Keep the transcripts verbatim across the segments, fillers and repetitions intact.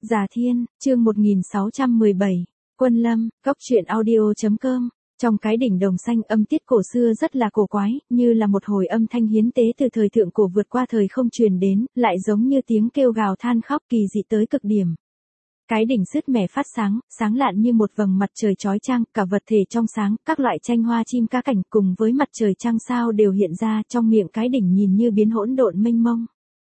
Già Thiên, chương một nghìn sáu trăm mười bảy, Quân Lâm, Cốc truyện audio chấm com. Trong cái đỉnh đồng xanh, âm tiết cổ xưa rất là cổ quái, như là một hồi âm thanh hiến tế từ thời thượng cổ vượt qua thời không truyền đến, lại giống như tiếng kêu gào than khóc kỳ dị tới cực điểm. Cái đỉnh sứt mẻ phát sáng, sáng lạn như một vầng mặt trời chói chang, cả vật thể trong sáng, các loại tranh hoa chim cá cảnh cùng với mặt trời trăng sao đều hiện ra trong miệng cái đỉnh nhìn như biến hỗn độn mênh mông.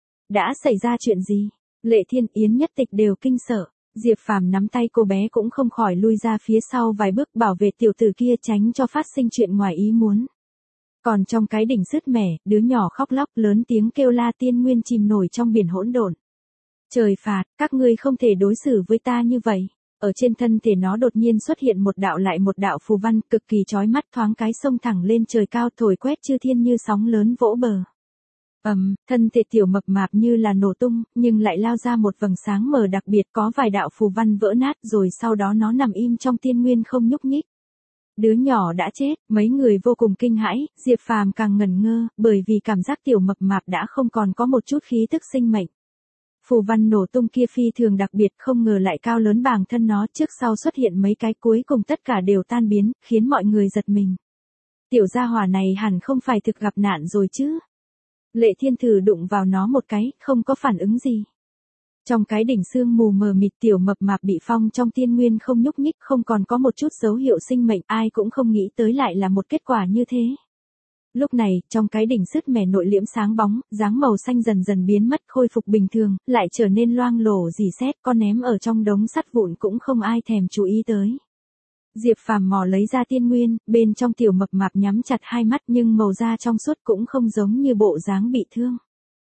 Đã xảy ra chuyện gì? Lệ Thiên, Yến Nhất Tịch đều kinh sợ. Diệp Phàm nắm tay cô bé cũng không khỏi lui ra phía sau vài bước bảo vệ tiểu tử kia tránh cho phát sinh chuyện ngoài ý muốn. Còn trong cái đỉnh sứt mẻ, đứa nhỏ khóc lóc lớn tiếng kêu la tiên nguyên chìm nổi trong biển hỗn độn. Trời phạt, các ngươi không thể đối xử với ta như vậy. Ở trên thân thể nó đột nhiên xuất hiện một đạo lại một đạo phù văn cực kỳ chói mắt, thoáng cái sông thẳng lên trời cao thổi quét chư thiên như sóng lớn vỗ bờ. Ầm, um, thân thể tiểu mập mạp như là nổ tung, nhưng lại lao ra một vầng sáng mờ đặc biệt, có vài đạo phù văn vỡ nát, rồi sau đó nó nằm im trong tiên nguyên không nhúc nhích. Đứa nhỏ đã chết, mấy người vô cùng kinh hãi, Diệp Phàm càng ngẩn ngơ, bởi vì cảm giác tiểu mập mạp đã không còn có một chút khí tức sinh mệnh. Phù văn nổ tung kia phi thường đặc biệt, không ngờ lại cao lớn bằng thân nó, trước sau xuất hiện mấy cái, cuối cùng tất cả đều tan biến, khiến mọi người giật mình. Tiểu gia hỏa này hẳn không phải thực gặp nạn rồi chứ? Lệ Thiên thử đụng vào nó một cái, không có phản ứng gì. Trong cái đỉnh sương mù mờ mịt, tiểu mập mạp bị phong trong tiên nguyên không nhúc nhích, không còn có một chút dấu hiệu sinh mệnh, ai cũng không nghĩ tới lại là một kết quả như thế. Lúc này, trong cái đỉnh sứt mẻ nội liễm sáng bóng, dáng màu xanh dần dần biến mất, khôi phục bình thường, lại trở nên loang lổ rỉ sét, con ném ở trong đống sắt vụn cũng không ai thèm chú ý tới. Diệp Phàm mò lấy ra tiên nguyên, bên trong tiểu mập mạp nhắm chặt hai mắt nhưng màu da trong suốt cũng không giống như bộ dáng bị thương.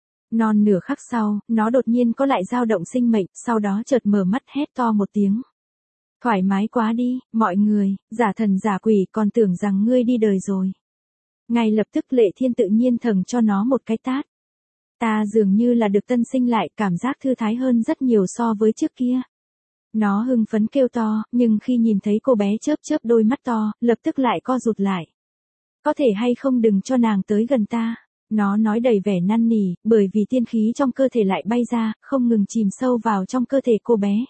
Non nửa khắc sau, nó đột nhiên có lại dao động sinh mệnh, sau đó chợt mở mắt hét to một tiếng. Thoải mái quá đi, mọi người, giả thần giả quỷ, còn tưởng rằng ngươi đi đời rồi. Ngay lập tức Lệ Thiên tự nhiên thầng cho nó một cái tát. Ta dường như là được tân sinh lại, cảm giác thư thái hơn rất nhiều so với trước kia. Nó hưng phấn kêu to, nhưng khi nhìn thấy cô bé chớp chớp đôi mắt to, lập tức lại co rụt lại. Có thể hay không đừng cho nàng tới gần ta. Nó nói đầy vẻ năn nỉ, bởi vì tiên khí trong cơ thể lại bay ra, không ngừng chìm sâu vào trong cơ thể cô bé.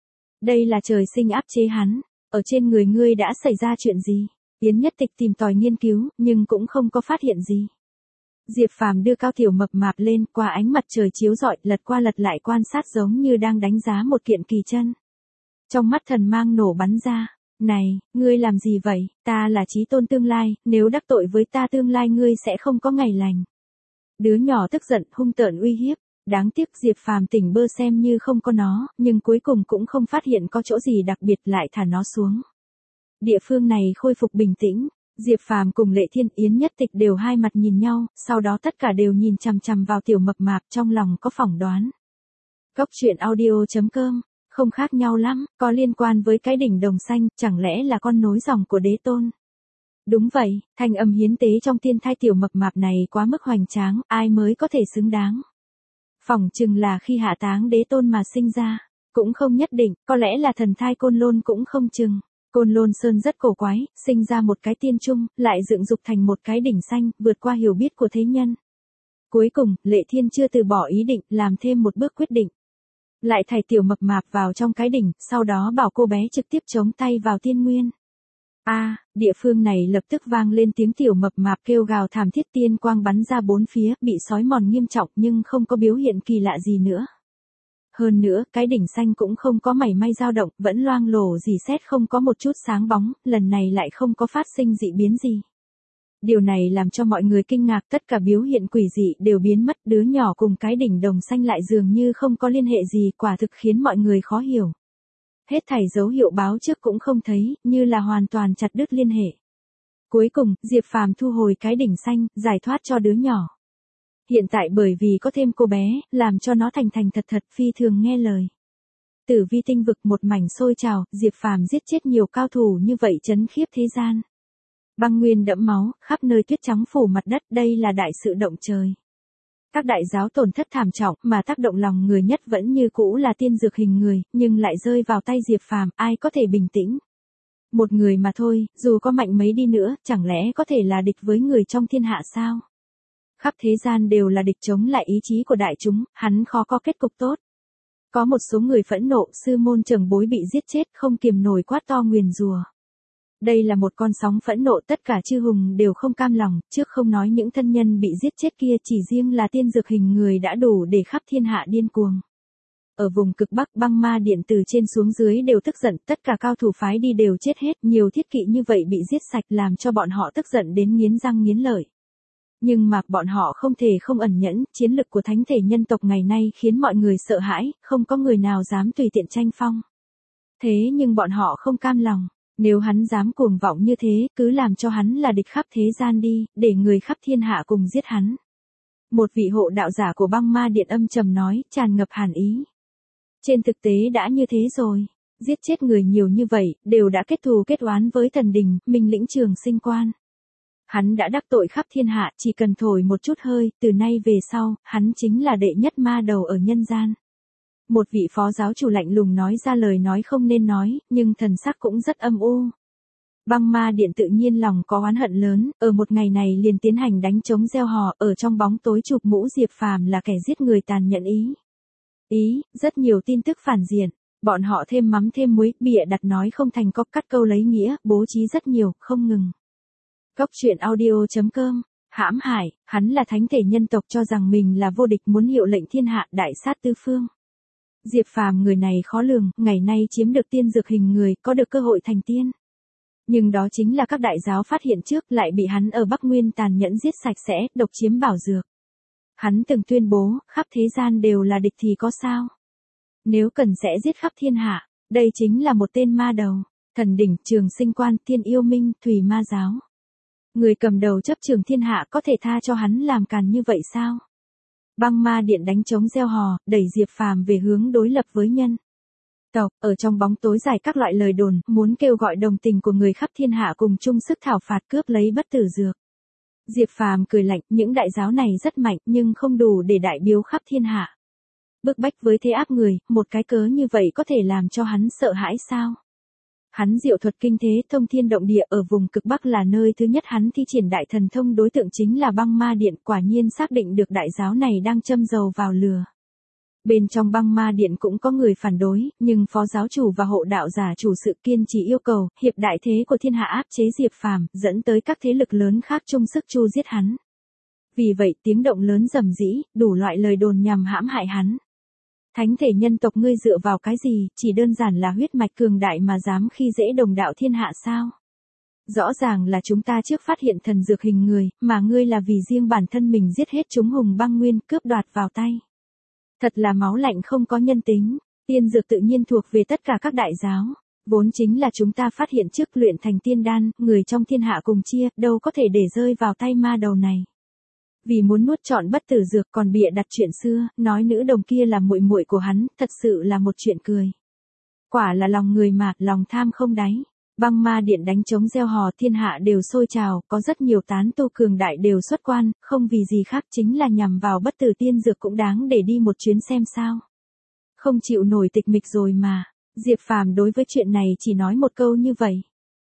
Đây là trời sinh áp chế hắn. Ở trên người ngươi đã xảy ra chuyện gì? Yến Nhất Tịch tìm tòi nghiên cứu, nhưng cũng không có phát hiện gì. Diệp Phàm đưa cao tiểu mập mạp lên, qua ánh mặt trời chiếu rọi, lật qua lật lại quan sát giống như đang đánh giá một kiện kỳ chân. Trong mắt thần mang nổ bắn ra. Này, ngươi làm gì vậy? Ta là chí tôn tương lai, nếu đắc tội với ta tương lai ngươi sẽ không có ngày lành. Đứa nhỏ tức giận, hung tợn uy hiếp. Đáng tiếc Diệp Phàm tỉnh bơ xem như không có nó, nhưng cuối cùng cũng không phát hiện có chỗ gì đặc biệt, lại thả nó xuống. Địa phương này khôi phục bình tĩnh. Diệp Phàm cùng Lệ Thiên, Yến Nhất Tịch đều hai mặt nhìn nhau, sau đó tất cả đều nhìn chằm chằm vào tiểu mập mạp, trong lòng có phỏng đoán. Cốc truyện audio chấm com. Không khác nhau lắm, có liên quan với cái đỉnh đồng xanh, chẳng lẽ là con nối dòng của đế tôn? Đúng vậy, thanh âm hiến tế trong tiên thai tiểu mập mạp này quá mức hoành tráng, ai mới có thể xứng đáng? Phỏng chừng là khi hạ táng đế tôn mà sinh ra, cũng không nhất định, có lẽ là thần thai Côn Lôn cũng không chừng. Côn Lôn Sơn rất cổ quái, sinh ra một cái tiên trung, lại dựng dục thành một cái đỉnh xanh, vượt qua hiểu biết của thế nhân. Cuối cùng, Lệ Thiên chưa từ bỏ ý định, làm thêm một bước quyết định. Lại thảy tiểu mập mạp vào trong cái đỉnh, sau đó bảo cô bé trực tiếp chống tay vào tiên nguyên. A, à, địa phương này lập tức vang lên tiếng tiểu mập mạp kêu gào thảm thiết, tiên quang bắn ra bốn phía, bị sói mòn nghiêm trọng nhưng không có biểu hiện kỳ lạ gì nữa. Hơn nữa, cái đỉnh xanh cũng không có mảy may dao động, vẫn loang lổ rỉ sét, không có một chút sáng bóng, lần này lại không có phát sinh dị biến gì. Điều này làm cho mọi người kinh ngạc, tất cả biểu hiện quỷ dị đều biến mất, đứa nhỏ cùng cái đỉnh đồng xanh lại dường như không có liên hệ gì, quả thực khiến mọi người khó hiểu. Hết thảy dấu hiệu báo trước cũng không thấy, như là hoàn toàn chặt đứt liên hệ. Cuối cùng, Diệp Phàm thu hồi cái đỉnh xanh, giải thoát cho đứa nhỏ. Hiện tại bởi vì có thêm cô bé, làm cho nó thành thành thật thật, phi thường nghe lời. Tử vi tinh vực một mảnh sôi trào, Diệp Phàm giết chết nhiều cao thủ như vậy chấn khiếp thế gian. Băng nguyên đẫm máu, khắp nơi tuyết trắng phủ mặt đất, đây là đại sự động trời. Các đại giáo tổn thất thảm trọng, mà tác động lòng người nhất vẫn như cũ là tiên dược hình người, nhưng lại rơi vào tay Diệp Phàm, ai có thể bình tĩnh. Một người mà thôi, dù có mạnh mấy đi nữa, chẳng lẽ có thể là địch với người trong thiên hạ sao? Khắp thế gian đều là địch chống lại ý chí của đại chúng, hắn khó có kết cục tốt. Có một số người phẫn nộ, sư môn trưởng bối bị giết chết, không kiềm nổi quát to nguyền rủa. Đây là một con sóng phẫn nộ, tất cả chư hùng đều không cam lòng, trước không nói những thân nhân bị giết chết kia, chỉ riêng là tiên dược hình người đã đủ để khắp thiên hạ điên cuồng. Ở vùng cực Bắc, băng ma điện từ trên xuống dưới đều tức giận, tất cả cao thủ phái đi đều chết hết, nhiều thiết kỵ như vậy bị giết sạch làm cho bọn họ tức giận đến nghiến răng nghiến lợi. Nhưng mà bọn họ không thể không ẩn nhẫn, chiến lực của thánh thể nhân tộc ngày nay khiến mọi người sợ hãi, không có người nào dám tùy tiện tranh phong. Thế nhưng bọn họ không cam lòng, nếu hắn dám cuồng vọng như thế, cứ làm cho hắn là địch khắp thế gian đi, để người khắp thiên hạ cùng giết hắn. Một vị hộ đạo giả của băng ma điện âm trầm nói, tràn ngập hàn ý. Trên thực tế đã như thế rồi, giết chết người nhiều như vậy, đều đã kết thù kết oán với thần đình, Minh Lĩnh Trường Sinh Quan. Hắn đã đắc tội khắp thiên hạ, chỉ cần thổi một chút hơi, từ nay về sau, hắn chính là đệ nhất ma đầu ở nhân gian. Một vị phó giáo chủ lạnh lùng nói ra lời nói không nên nói, nhưng thần sắc cũng rất âm u. Băng ma điện tự nhiên lòng có oán hận lớn, ở một ngày này liền tiến hành đánh trống gieo hò, ở trong bóng tối chụp mũ Diệp Phàm là kẻ giết người tàn nhẫn ý. Ý, rất nhiều tin tức phản diện, bọn họ thêm mắm thêm muối, bịa đặt nói không thành có cắt câu lấy nghĩa, bố trí rất nhiều, không ngừng. Cốc truyện audio chấm com, hãm hại, hắn là thánh thể nhân tộc cho rằng mình là vô địch muốn hiệu lệnh thiên hạ đại sát tứ phương. Diệp Phàm người này khó lường, ngày nay chiếm được tiên dược hình người, có được cơ hội thành tiên. Nhưng đó chính là các đại giáo phát hiện trước, lại bị hắn ở Bắc Nguyên tàn nhẫn giết sạch sẽ, độc chiếm bảo dược. Hắn từng tuyên bố, khắp thế gian đều là địch thì có sao? Nếu cần sẽ giết khắp thiên hạ, đây chính là một tên ma đầu, thần đỉnh, Trường Sinh Quan, Thiên Yêu Minh, Thủy Ma Giáo. Người cầm đầu chấp trường thiên hạ có thể tha cho hắn làm càn như vậy sao? Băng ma điện đánh trống gieo hò, đẩy Diệp Phàm về hướng đối lập với nhân tộc, ở trong bóng tối dài các loại lời đồn, muốn kêu gọi đồng tình của người khắp thiên hạ cùng chung sức thảo phạt cướp lấy bất tử dược. Diệp Phàm cười lạnh, những đại giáo này rất mạnh nhưng không đủ để đại biếu khắp thiên hạ. Bức bách với thế áp người, một cái cớ như vậy có thể làm cho hắn sợ hãi sao? Hắn diệu thuật kinh thế thông thiên động địa, ở vùng cực Bắc là nơi thứ nhất hắn thi triển đại thần thông, đối tượng chính là băng ma điện, quả nhiên xác định được đại giáo này đang châm dầu vào lửa. Bên trong băng ma điện cũng có người phản đối, nhưng phó giáo chủ và hộ đạo giả chủ sự kiên trì yêu cầu, hiệp đại thế của thiên hạ áp chế Diệp Phàm, dẫn tới các thế lực lớn khác chung sức chu giết hắn. Vì vậy tiếng động lớn rầm rĩ, đủ loại lời đồn nhằm hãm hại hắn. Thánh thể nhân tộc ngươi dựa vào cái gì, chỉ đơn giản là huyết mạch cường đại mà dám khi dễ đồng đạo thiên hạ sao? Rõ ràng là chúng ta trước phát hiện thần dược hình người, mà ngươi là vì riêng bản thân mình giết hết chúng hùng băng nguyên, cướp đoạt vào tay. Thật là máu lạnh không có nhân tính, tiên dược tự nhiên thuộc về tất cả các đại giáo. Vốn chính là chúng ta phát hiện trước luyện thành tiên đan, người trong thiên hạ cùng chia, đâu có thể để rơi vào tay ma đầu này. Vì muốn nuốt trọn bất tử dược còn bịa đặt chuyện xưa, nói nữ đồng kia là muội muội của hắn, thật sự là một chuyện cười. Quả là lòng người mà, lòng tham không đáy. Băng ma điện đánh trống gieo hò, thiên hạ đều sôi trào, có rất nhiều tán tu cường đại đều xuất quan, không vì gì khác chính là nhằm vào bất tử tiên dược, cũng đáng để đi một chuyến xem sao. Không chịu nổi tịch mịch rồi mà. Diệp Phàm đối với chuyện này chỉ nói một câu như vậy.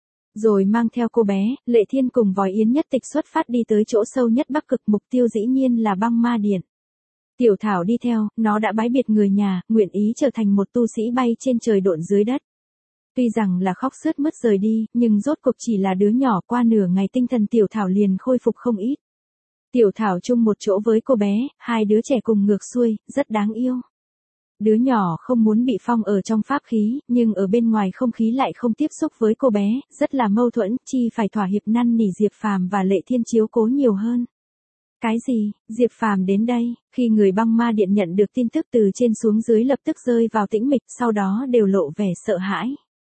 Rồi mang theo cô bé, Lệ Thiên cùng Vòi Yến nhất tịch xuất phát đi tới chỗ sâu nhất Bắc Cực, mục tiêu dĩ nhiên là băng ma điện. Tiểu Thảo đi theo, nó đã bái biệt người nhà, nguyện ý trở thành một tu sĩ bay trên trời độn dưới đất. Tuy rằng là khóc sướt mướt rời đi, nhưng rốt cuộc chỉ là đứa nhỏ, qua nửa ngày tinh thần Tiểu Thảo liền khôi phục không ít. Tiểu Thảo chung một chỗ với cô bé, hai đứa trẻ cùng ngược xuôi, rất đáng yêu. Đứa nhỏ không muốn bị phong ở trong pháp khí, nhưng ở bên ngoài không khí lại không tiếp xúc với cô bé, rất là mâu thuẫn, chi phải thỏa hiệp năn nỉ Diệp Phàm và Lệ Thiên chiếu cố nhiều hơn. Cái gì? Diệp Phàm đến đây, khi người băng ma điện nhận được tin tức từ trên xuống dưới lập tức rơi vào tĩnh mịch, sau đó đều lộ vẻ sợ hãi.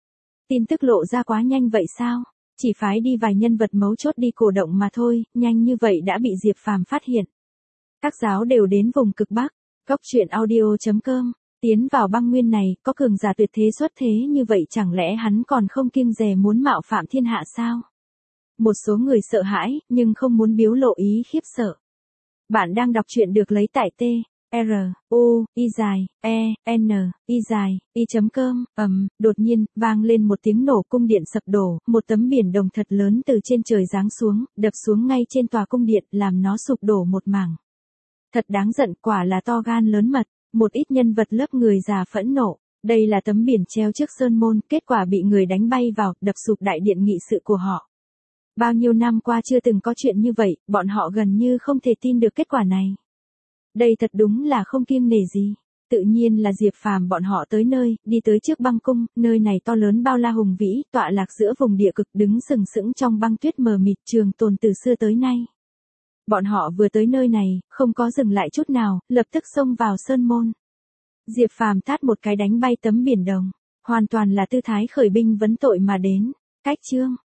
Tin tức lộ ra quá nhanh vậy sao? Chỉ phái đi vài nhân vật mấu chốt đi cổ động mà thôi, nhanh như vậy đã bị Diệp Phàm phát hiện. Các giáo đều đến vùng cực Bắc, cốc truyện audio chấm com. Tiến vào băng nguyên này, có cường giả tuyệt thế xuất thế như vậy, chẳng lẽ hắn còn không kiêng dè muốn mạo phạm thiên hạ sao? Một số người sợ hãi, nhưng không muốn biểu lộ ý khiếp sợ. Bạn đang đọc truyện được lấy tại T, R, U, I dài, E, N, I dài, I chấm com, ầm, đột nhiên, vang lên một tiếng nổ, cung điện sập đổ, một tấm biển đồng thật lớn từ trên trời giáng xuống, đập xuống ngay trên tòa cung điện, làm nó sụp đổ một mảng. Thật đáng giận, quả là to gan lớn mật. Một ít nhân vật lớp người già phẫn nộ, đây là tấm biển treo trước sơn môn, kết quả bị người đánh bay vào, đập sụp đại điện nghị sự của họ. Bao nhiêu năm qua chưa từng có chuyện như vậy, bọn họ gần như không thể tin được kết quả này. Đây thật đúng là không kiêng nể gì. Tự nhiên là Diệp Phàm bọn họ tới nơi, đi tới trước băng cung, nơi này to lớn bao la hùng vĩ, tọa lạc giữa vùng địa cực, đứng sừng sững trong băng tuyết mờ mịt, trường tồn từ xưa tới nay. Bọn họ vừa tới nơi này, không có dừng lại chút nào, lập tức xông vào sơn môn. Diệp Phàm tát một cái đánh bay tấm biển đồng, hoàn toàn là tư thái khởi binh vấn tội mà đến. Cách chương